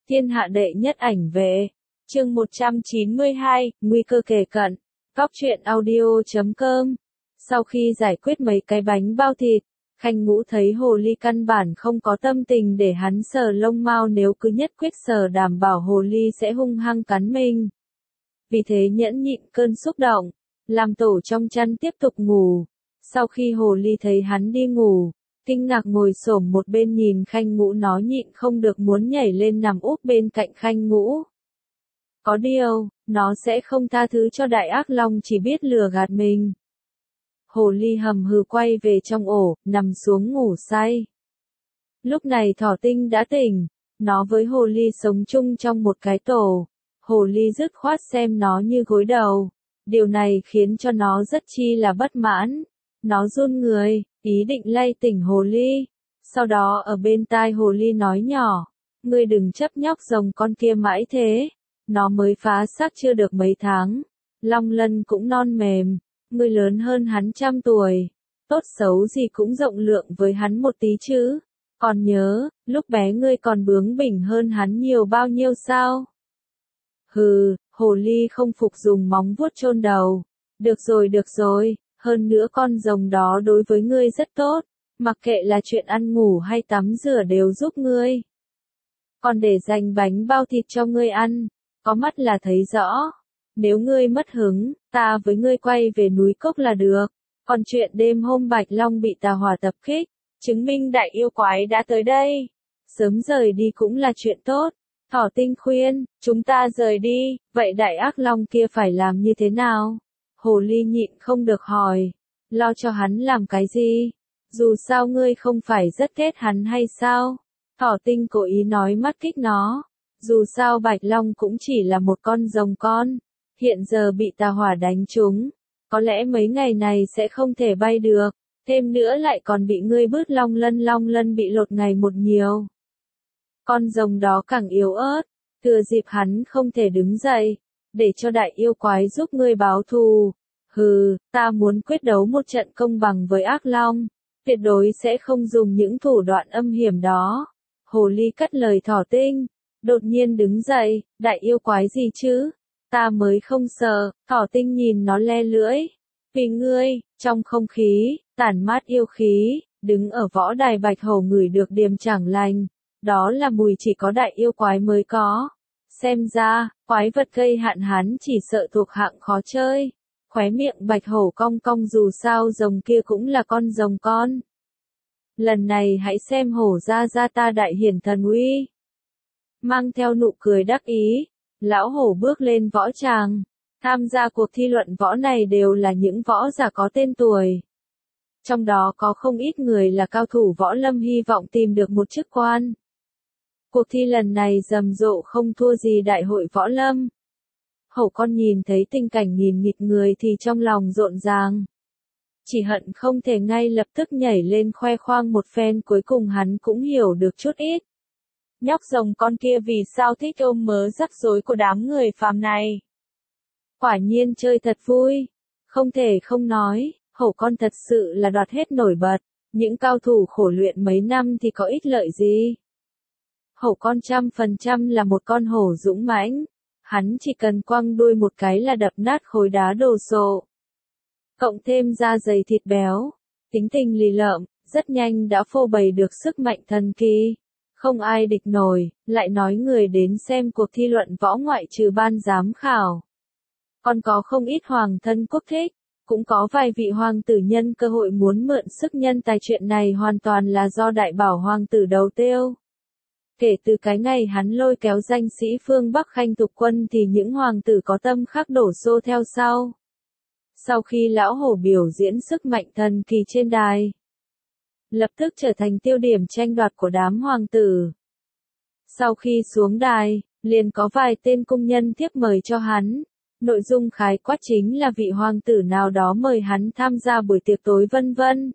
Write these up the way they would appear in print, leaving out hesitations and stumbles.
Thiên hạ đệ nhất ảnh vệ. Chương 192, nguy cơ kề cận. Góc truyện audio.com. Sau khi giải quyết mấy cái bánh bao thịt, Khanh Ngũ thấy hồ ly căn bản không có tâm tình để hắn sờ lông mao, nếu cứ nhất quyết sờ đảm bảo hồ ly sẽ hung hăng cắn mình. Vì thế nhẫn nhịn cơn xúc động, làm tổ trong chăn tiếp tục ngủ. Sau khi hồ ly thấy hắn đi ngủ, kinh ngạc ngồi xổm một bên nhìn Khanh Ngũ, nó nhịn không được muốn nhảy lên nằm úp bên cạnh Khanh Ngũ. Có điều, nó sẽ không tha thứ cho đại ác long chỉ biết lừa gạt mình. Hồ ly hầm hừ quay về trong ổ, nằm xuống ngủ say. Lúc này Thỏ Tinh đã tỉnh, nó với hồ ly sống chung trong một cái tổ. Hồ ly dứt khoát xem nó như gối đầu. Điều này khiến cho nó rất chi là bất mãn. Nó run người, ý định lay tỉnh hồ ly. Sau đó ở bên tai hồ ly nói nhỏ, ngươi đừng chấp nhóc rồng con kia mãi thế. Nó mới phá xác chưa được mấy tháng. Long lân cũng non mềm. Ngươi lớn hơn hắn 100 tuổi. Tốt xấu gì cũng rộng lượng với hắn một tí chứ. Còn nhớ, lúc bé ngươi còn bướng bỉnh hơn hắn nhiều bao nhiêu sao? Hừ, hồ ly không phục dùng móng vuốt chôn đầu. Được rồi, hơn nữa con rồng đó đối với ngươi rất tốt. Mặc kệ là chuyện ăn ngủ hay tắm rửa đều giúp ngươi. Còn để dành bánh bao thịt cho ngươi ăn, có mắt là thấy rõ. Nếu ngươi mất hứng, ta với ngươi quay về núi Cốc là được. Còn chuyện đêm hôm Bạch Long bị tà hỏa tập kích, chứng minh đại yêu quái đã tới đây. Sớm rời đi cũng là chuyện tốt. Thỏ Tinh khuyên, chúng ta rời đi, vậy đại ác long kia phải làm như thế nào? Hồ ly nhịn không được hỏi, lo cho hắn làm cái gì? Dù sao ngươi không phải rất ghét hắn hay sao? Thỏ Tinh cố ý nói mắt kích nó. Dù sao Bạch Long cũng chỉ là một con rồng con. Hiện giờ bị tà hỏa đánh trúng. Có lẽ mấy ngày này sẽ không thể bay được. Thêm nữa lại còn bị ngươi bứt long lân bị lột ngày một nhiều. Con rồng đó càng yếu ớt. Thừa dịp hắn không thể đứng dậy. Để cho đại yêu quái giúp ngươi báo thù. Hừ, ta muốn quyết đấu một trận công bằng với ác long. Tuyệt đối sẽ không dùng những thủ đoạn âm hiểm đó. Hồ ly cắt lời Thỏ Tinh. Đột nhiên đứng dậy, đại yêu quái gì chứ? Ta mới không sợ. Thỏ Tinh nhìn nó le lưỡi. Vì ngươi, trong không khí, tản mát yêu khí, đứng ở võ đài Bạch Hổ ngửi được điềm chẳng lành. Đó là mùi chỉ có đại yêu quái mới có. Xem ra, quái vật gây hạn hán chỉ sợ thuộc hạng khó chơi. Khóe miệng Bạch Hổ cong cong, dù sao rồng kia cũng là con rồng con. Lần này hãy xem hổ ra ta đại hiển thần uy. Mang theo nụ cười đắc ý, lão hổ bước lên võ tràng. Tham gia cuộc thi luận võ này đều là những võ giả có tên tuổi. Trong đó có không ít người là cao thủ võ lâm hy vọng tìm được một chức quan. Cuộc thi lần này rầm rộ không thua gì đại hội võ lâm. Hổ con nhìn thấy tình cảnh nghìn nghịt người thì trong lòng rộn ràng. Chỉ hận không thể ngay lập tức nhảy lên khoe khoang một phen, cuối cùng hắn cũng hiểu được chút ít. Nhóc rồng con kia vì sao thích ôm mớ rắc rối của đám người phàm này. Quả nhiên chơi thật vui. Không thể không nói, hổ con thật sự là đoạt hết nổi bật. Những cao thủ khổ luyện mấy năm thì có ích lợi gì. Hổ con 100% là một con hổ dũng mãnh. Hắn chỉ cần quăng đuôi một cái là đập nát khối đá đồ sộ. Cộng thêm da dày thịt béo, tính tình lì lợm, rất nhanh đã phô bày được sức mạnh thần kỳ. Không ai địch nổi, lại nói người đến xem cuộc thi luận võ ngoại trừ ban giám khảo. Còn có không ít hoàng thân quốc thích, cũng có vài vị hoàng tử nhân cơ hội muốn mượn sức nhân tài, chuyện này hoàn toàn là do đại bảo hoàng tử đầu tiêu. Kể từ cái ngày hắn lôi kéo danh sĩ phương Bắc Khanh Thục Quân thì những hoàng tử có tâm khác đổ xô theo sau. Sau khi lão hổ biểu diễn sức mạnh thần kỳ trên đài, lập tức trở thành tiêu điểm tranh đoạt của đám hoàng tử. Sau khi xuống đài, liền có vài tên cung nhân thiếp mời cho hắn. Nội dung khái quát chính là vị hoàng tử nào đó mời hắn tham gia buổi tiệc tối vân vân.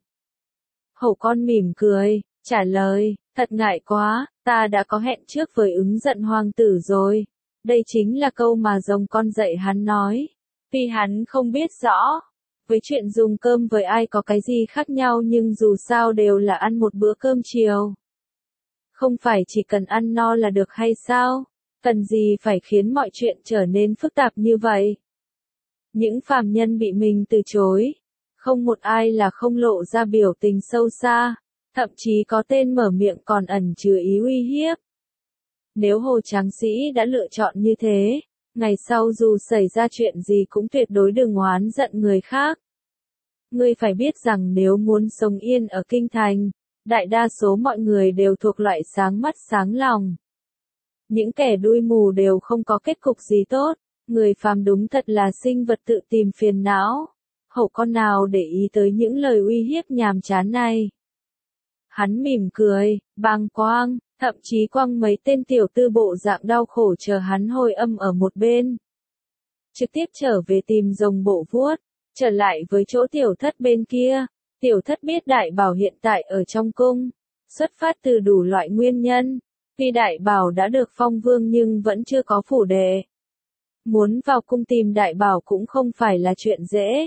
Hổ con mỉm cười, trả lời, thật ngại quá, ta đã có hẹn trước với ứng giận hoàng tử rồi. Đây chính là câu mà rồng con dạy hắn nói. Vì hắn không biết rõ, với chuyện dùng cơm với ai có cái gì khác nhau, nhưng dù sao đều là ăn một bữa cơm chiều. Không phải chỉ cần ăn no là được hay sao? Cần gì phải khiến mọi chuyện trở nên phức tạp như vậy? Những phàm nhân bị mình từ chối, không một ai là không lộ ra biểu tình sâu xa, thậm chí có tên mở miệng còn ẩn chứa ý uy hiếp. Nếu Hồ Tráng Sĩ đã lựa chọn như thế, ngày sau dù xảy ra chuyện gì cũng tuyệt đối đừng oán giận người khác. Ngươi phải biết rằng nếu muốn sống yên ở kinh thành, đại đa số mọi người đều thuộc loại sáng mắt sáng lòng. Những kẻ đuôi mù đều không có kết cục gì tốt, người phàm đúng thật là sinh vật tự tìm phiền não. Hậu con nào để ý tới những lời uy hiếp nhàm chán này. Hắn mỉm cười, bàng quang, thậm chí quăng mấy tên tiểu tư bộ dạng đau khổ chờ hắn hồi âm ở một bên. Trực tiếp trở về tìm rồng bộ vuốt, trở lại với chỗ tiểu thất bên kia. Tiểu thất biết đại bảo hiện tại ở trong cung, xuất phát từ đủ loại nguyên nhân. Tuy đại bảo đã được phong vương nhưng vẫn chưa có phủ đệ. Muốn vào cung tìm đại bảo cũng không phải là chuyện dễ.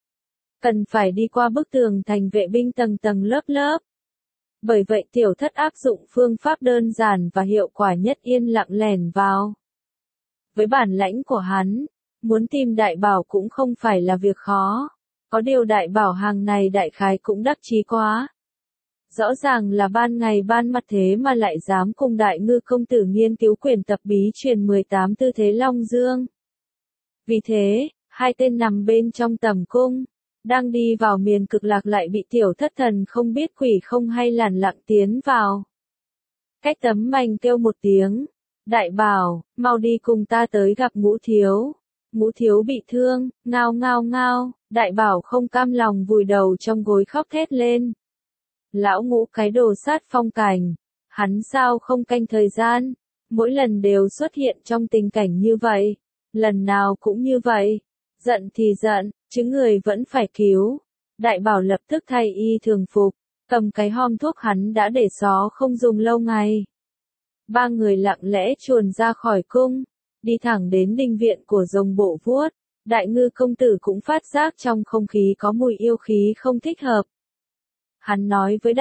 Cần phải đi qua bức tường thành vệ binh tầng tầng lớp lớp. Bởi vậy tiểu thất áp dụng phương pháp đơn giản và hiệu quả nhất yên lặng lẻn vào. Với bản lãnh của hắn, muốn tìm đại bảo cũng không phải là việc khó. Có điều đại bảo hàng này đại khái cũng đắc chí quá. Rõ ràng là ban ngày ban mặt thế mà lại dám cùng đại ngư công tử nghiên cứu quyển tập bí truyền 18 tư thế Long Dương. Vì thế, hai tên nằm bên trong tầm cung, đang đi vào miền cực lạc lại bị tiểu thất thần không biết quỷ không hay lẳng lặng tiến vào. Cách tấm mành kêu một tiếng, đại bảo, mau đi cùng ta tới gặp Ngũ thiếu. Ngũ thiếu bị thương, ngao ngao ngao, đại bảo không cam lòng vùi đầu trong gối khóc thét lên. Lão Ngũ cái đồ sát phong cảnh, hắn sao không canh thời gian, mỗi lần đều xuất hiện trong tình cảnh như vậy, lần nào cũng như vậy, giận thì giận, chứ người vẫn phải cứu. Đại bảo lập tức thay y thường phục, cầm cái hòm thuốc hắn đã để xó không dùng lâu ngày. Ba người lặng lẽ chuồn ra khỏi cung, đi thẳng đến đình viện của rồng bộ vuốt. Đại ngư công tử cũng phát giác trong không khí có mùi yêu khí không thích hợp. Hắn nói với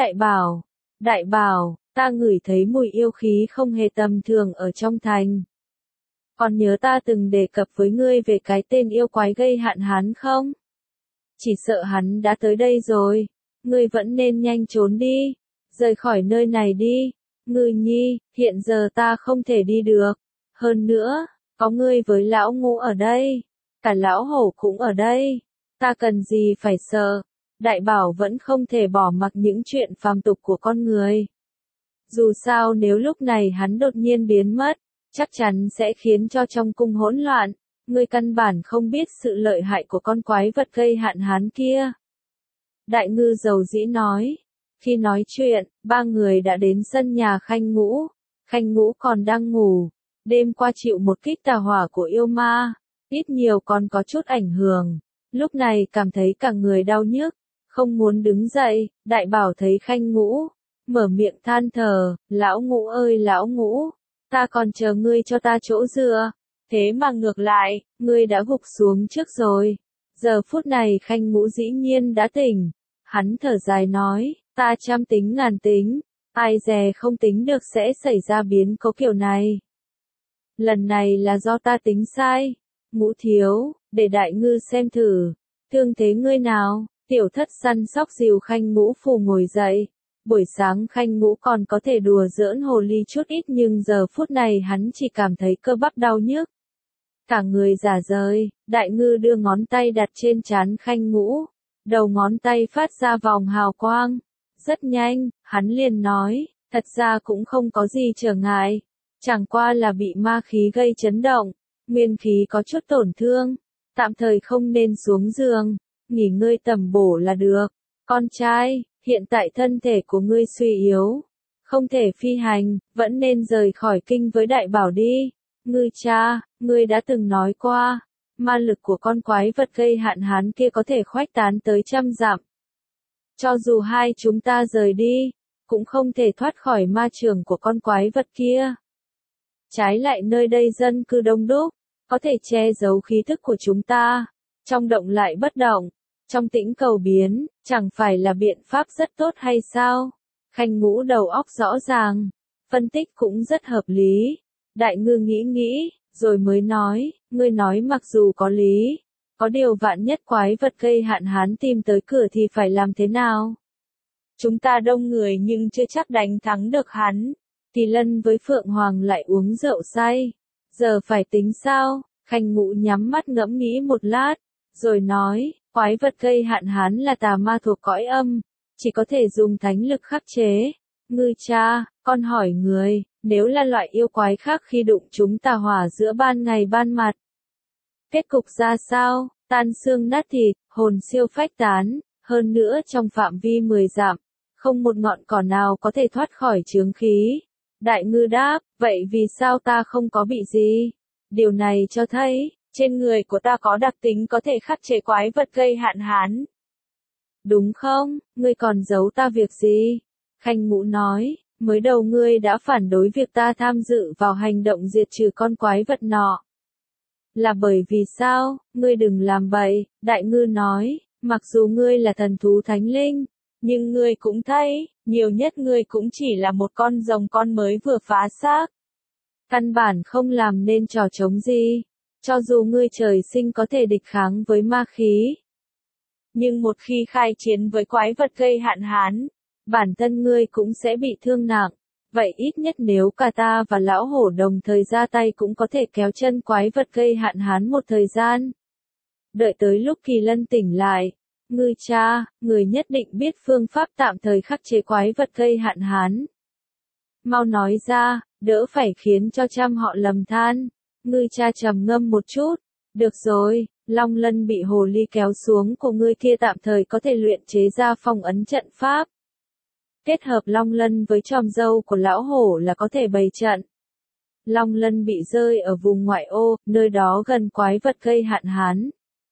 đại bảo, ta ngửi thấy mùi yêu khí không hề tầm thường ở trong thành. Còn nhớ ta từng đề cập với ngươi về cái tên yêu quái gây hạn hán không? Chỉ sợ hắn đã tới đây rồi, ngươi vẫn nên nhanh trốn đi, rời khỏi nơi này đi. Ngư nhi, hiện giờ ta không thể đi được. Hơn nữa, có ngươi với lão Ngũ ở đây, cả lão hổ cũng ở đây, ta cần gì phải sợ. Đại bảo vẫn không thể bỏ mặc những chuyện phàm tục của con người. Dù sao nếu lúc này hắn đột nhiên biến mất, chắc chắn sẽ khiến cho trong cung hỗn loạn. Ngươi căn bản không biết sự lợi hại của con quái vật gây hạn hán kia. Đại ngư dầu dĩ nói. Khi nói chuyện, ba người đã đến sân nhà Khanh Ngũ. Khanh Ngũ còn đang ngủ. Đêm qua chịu một kích tà hỏa của yêu ma, ít nhiều còn có chút ảnh hưởng. Lúc này cảm thấy cả người đau nhức, không muốn đứng dậy. Đại bảo thấy Khanh Ngũ, mở miệng than thở, lão Ngũ ơi lão Ngũ, ta còn chờ ngươi cho ta chỗ dựa. Thế mà ngược lại, ngươi đã gục xuống trước rồi. Giờ phút này Khanh Ngũ dĩ nhiên đã tỉnh. Hắn thở dài nói, ta trăm tính ngàn tính, ai dè không tính được sẽ xảy ra biến cố kiểu này. Lần này là do ta tính sai. Ngũ thiếu, để đại ngư xem thử, thương thế ngươi nào. Tiểu thất săn sóc dìu Khanh Ngũ phù ngồi dậy. Buổi sáng Khanh Ngũ còn có thể đùa giỡn hồ ly chút ít nhưng giờ phút này hắn chỉ cảm thấy cơ bắp đau nhức. Cả người rả rời, đại ngư đưa ngón tay đặt trên trán Khanh Ngũ. Đầu ngón tay phát ra vòng hào quang. Rất nhanh, hắn liền nói, thật ra cũng không có gì trở ngại. Chẳng qua là bị ma khí gây chấn động, nguyên khí có chút tổn thương. Tạm thời không nên xuống giường, nghỉ ngơi tầm bổ là được. Con trai, hiện tại thân thể của ngươi suy yếu, không thể phi hành, vẫn nên rời khỏi kinh với đại bảo đi. Ngư cha, ngươi đã từng nói qua, ma lực của con quái vật gây hạn hán kia có thể khuếch tán tới 100 dặm. Cho dù hai chúng ta rời đi, cũng không thể thoát khỏi ma trường của con quái vật kia. Trái lại nơi đây dân cư đông đúc, có thể che giấu khí thức của chúng ta. Trong động lại bất động, trong tĩnh cầu biến, chẳng phải là biện pháp rất tốt hay sao? Khanh Ngũ đầu óc rõ ràng, phân tích cũng rất hợp lý. Đại ngư nghĩ nghĩ, rồi mới nói, ngươi nói mặc dù có lý, có điều vạn nhất quái vật gây hạn hán tìm tới cửa thì phải làm thế nào? Chúng ta đông người nhưng chưa chắc đánh thắng được hắn. Kỳ Lân với Phượng Hoàng lại uống rượu say. Giờ phải tính sao? Khanh Ngũ nhắm mắt ngẫm nghĩ một lát, rồi nói, quái vật gây hạn hán là tà ma thuộc cõi âm, chỉ có thể dùng thánh lực khắc chế. Ngư cha, con hỏi người, nếu là loại yêu quái khác khi đụng chúng tà hỏa giữa ban ngày ban mặt, kết cục ra sao? Tan xương nát thịt, hồn siêu phách tán, hơn nữa trong phạm vi 10 dặm, không một ngọn cỏ nào có thể thoát khỏi chướng khí. Đại ngư đáp, vậy vì sao ta không có bị gì? Điều này cho thấy, trên người của ta có đặc tính có thể khắc chế quái vật gây hạn hán. Đúng không, ngươi còn giấu ta việc gì? Khanh Ngũ nói, mới đầu ngươi đã phản đối việc ta tham dự vào hành động diệt trừ con quái vật nọ. Là bởi vì sao, ngươi đừng làm bậy, Đại ngư nói, mặc dù ngươi là thần thú thánh linh, nhưng ngươi cũng thấy, nhiều nhất ngươi cũng chỉ là một con rồng con mới vừa phá xác. Căn bản không làm nên trò trống gì, cho dù ngươi trời sinh có thể địch kháng với ma khí. Nhưng một khi khai chiến với quái vật gây hạn hán, bản thân ngươi cũng sẽ bị thương nặng. Vậy ít nhất nếu cả ta và lão hổ đồng thời ra tay cũng có thể kéo chân quái vật gây hạn hán một thời gian. Đợi tới lúc Kỳ Lân tỉnh lại, ngư cha, người nhất định biết phương pháp tạm thời khắc chế quái vật gây hạn hán. Mau nói ra, đỡ phải khiến cho trăm họ lầm than. Ngư cha trầm ngâm một chút. Được rồi, Long Lân bị hồ ly kéo xuống của ngươi kia tạm thời có thể luyện chế ra phong ấn trận pháp. Kết hợp Long Lân với tròm dâu của lão hổ là có thể bày trận. Long Lân bị rơi ở vùng ngoại ô, nơi đó gần quái vật gây hạn hán.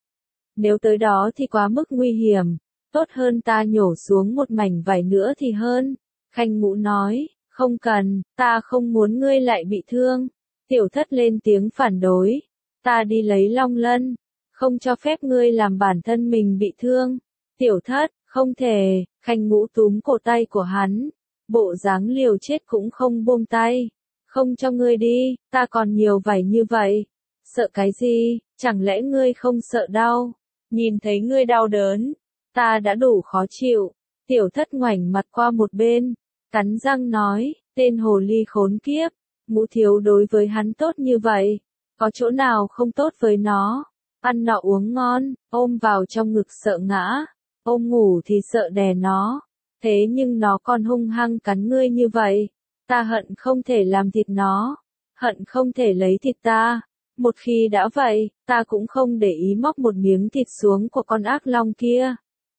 Nếu tới đó thì quá mức nguy hiểm, tốt hơn ta nhổ xuống một mảnh vải nữa thì hơn. Khanh Ngũ nói, không cần, ta không muốn ngươi lại bị thương. Tiểu Thất lên tiếng phản đối, ta đi lấy Long Lân, không cho phép ngươi làm bản thân mình bị thương. Tiểu Thất, không thể, Khanh Ngũ túm cổ tay của hắn, bộ dáng liều chết cũng không buông tay. Không cho ngươi đi, ta còn nhiều vải như vậy. Sợ cái gì, chẳng lẽ ngươi không sợ đau? Nhìn thấy ngươi đau đớn, ta đã đủ khó chịu. Tiểu Thất ngoảnh mặt qua một bên, cắn răng nói, tên hồ ly khốn kiếp, Ngũ thiếu đối với hắn tốt như vậy, có chỗ nào không tốt với nó? Ăn nọ uống ngon, ôm vào trong ngực sợ ngã, ôm ngủ thì sợ đè nó. Thế nhưng nó còn hung hăng cắn ngươi như vậy, ta hận không thể làm thịt nó, hận không thể lấy thịt ta. Một khi đã vậy, ta cũng không để ý móc một miếng thịt xuống của con ác long kia.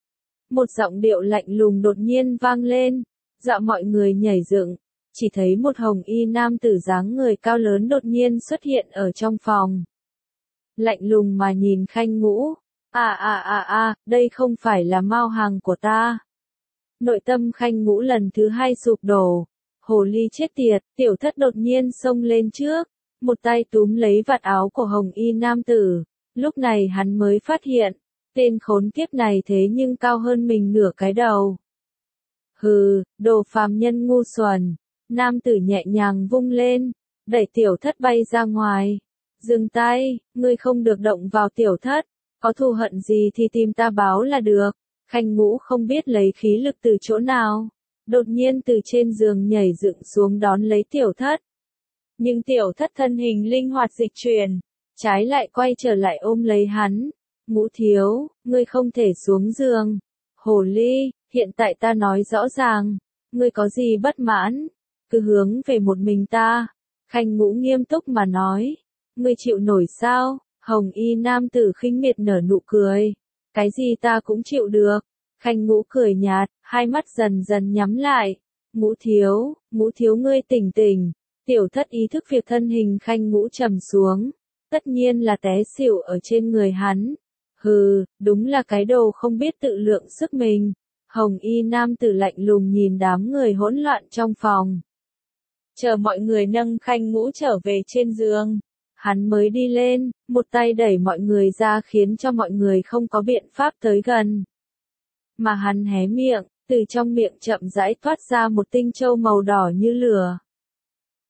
Một giọng điệu lạnh lùng đột nhiên vang lên, dọa mọi người nhảy dựng. Chỉ thấy một hồng y nam tử dáng người cao lớn đột nhiên xuất hiện ở trong phòng. Lạnh lùng mà nhìn Khanh Ngũ, đây không phải là Mao Hằng của ta. Nội tâm Khanh Ngũ lần thứ hai sụp đổ. Hồ ly chết tiệt, Tiểu Thất đột nhiên xông lên trước, một tay túm lấy vạt áo của hồng y nam tử. Lúc này hắn mới phát hiện, tên khốn kiếp này thế nhưng cao hơn mình nửa cái đầu. Hừ, đồ phàm nhân ngu xuẩn. Nam tử nhẹ nhàng vung lên, đẩy Tiểu Thất bay ra ngoài. Dừng tay, ngươi không được động vào Tiểu Thất, có thù hận gì thì tìm ta báo là được. Khanh Ngũ không biết lấy khí lực từ chỗ nào, đột nhiên từ trên giường nhảy dựng xuống đón lấy Tiểu Thất. Nhưng Tiểu Thất thân hình linh hoạt dịch chuyển, trái lại quay trở lại ôm lấy hắn. Ngũ thiếu, ngươi không thể xuống giường. Hồ ly, hiện tại ta nói rõ ràng, ngươi có gì bất mãn, cứ hướng về một mình ta. Khanh Ngũ nghiêm túc mà nói, ngươi chịu nổi sao? Hồng y nam tử khinh miệt nở nụ cười, cái gì ta cũng chịu được. Khanh Ngũ cười nhạt, hai mắt dần dần nhắm lại. Ngũ thiếu ngươi tỉnh tỉnh. Tiểu Thất ý thức việc thân hình Khanh Ngũ trầm xuống, tất nhiên là té xỉu ở trên người hắn. Hừ, đúng là cái đồ không biết tự lượng sức mình. Hồng y nam tử lạnh lùng nhìn đám người hỗn loạn trong phòng. Chờ mọi người nâng Khanh Ngũ trở về trên giường, hắn mới đi lên, một tay đẩy mọi người ra khiến cho mọi người không có biện pháp tới gần. Mà hắn hé miệng, từ trong miệng chậm rãi thoát ra một tinh châu màu đỏ như lửa.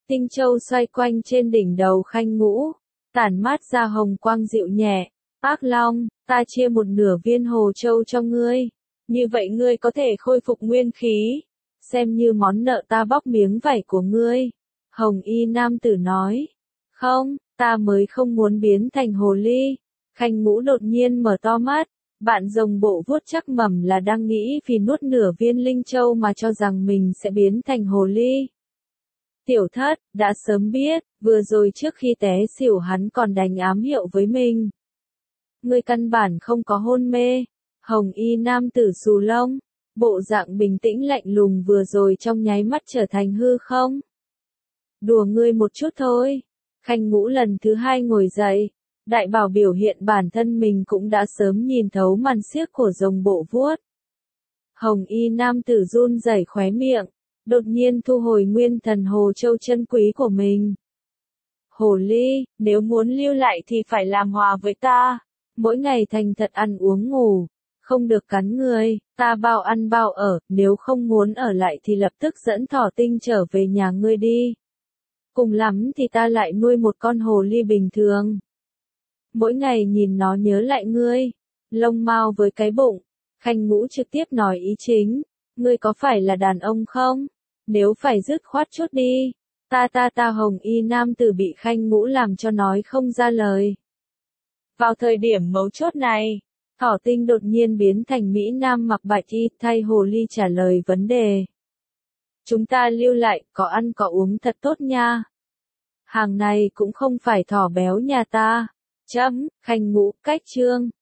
Tinh châu xoay quanh trên đỉnh đầu Khanh Ngũ, tản mát ra hồng quang dịu nhẹ. Ác Long, ta chia một nửa viên hồ châu cho ngươi. Như vậy ngươi có thể khôi phục nguyên khí. Xem như món nợ ta bóc miếng vảy của ngươi. Hồng y nam tử nói. Không, ta mới không muốn biến thành hồ ly. Khanh Ngũ đột nhiên mở to mắt. Bạn rồng bộ vuốt chắc mẩm là đang nghĩ vì nuốt nửa viên linh châu mà cho rằng mình sẽ biến thành hồ ly. Tiểu thất, đã sớm biết, vừa rồi trước khi té xỉu hắn còn đánh ám hiệu với mình. Ngươi căn bản không có hôn mê. Hồng y nam tử xù lông, bộ dạng bình tĩnh lạnh lùng vừa rồi trong nháy mắt trở thành hư không. Đùa ngươi một chút thôi. Khanh Ngũ lần thứ hai ngồi dậy. Đại bảo biểu hiện bản thân mình cũng đã sớm nhìn thấu màn xiếc của rồng bộ vuốt. Hồng y nam tử run rẩy khóe miệng, đột nhiên thu hồi nguyên thần hồ châu chân quý của mình. Hồ ly, nếu muốn lưu lại thì phải làm hòa với ta. Mỗi ngày thành thật ăn uống ngủ, không được cắn người, ta bao ăn bao ở, nếu không muốn ở lại thì lập tức dẫn Thỏ Tinh trở về nhà ngươi đi. Cùng lắm thì ta lại nuôi một con hồ ly bình thường. Mỗi ngày nhìn nó nhớ lại ngươi. Lông mao với cái bụng. Khanh Ngũ trực tiếp nói ý chính. Ngươi có phải là đàn ông không? Nếu phải dứt khoát chút đi. Ta Hồng y nam tử bị Khanh Ngũ làm cho nói không ra lời. Vào thời điểm mấu chốt này, Thỏ Tinh đột nhiên biến thành Mỹ Nam mặc bạch y thay hồ ly trả lời vấn đề. Chúng ta lưu lại, có ăn có uống thật tốt nha. Hàng này cũng không phải thỏ béo nhà ta. Chấm, Khanh Ngũ, cách chương.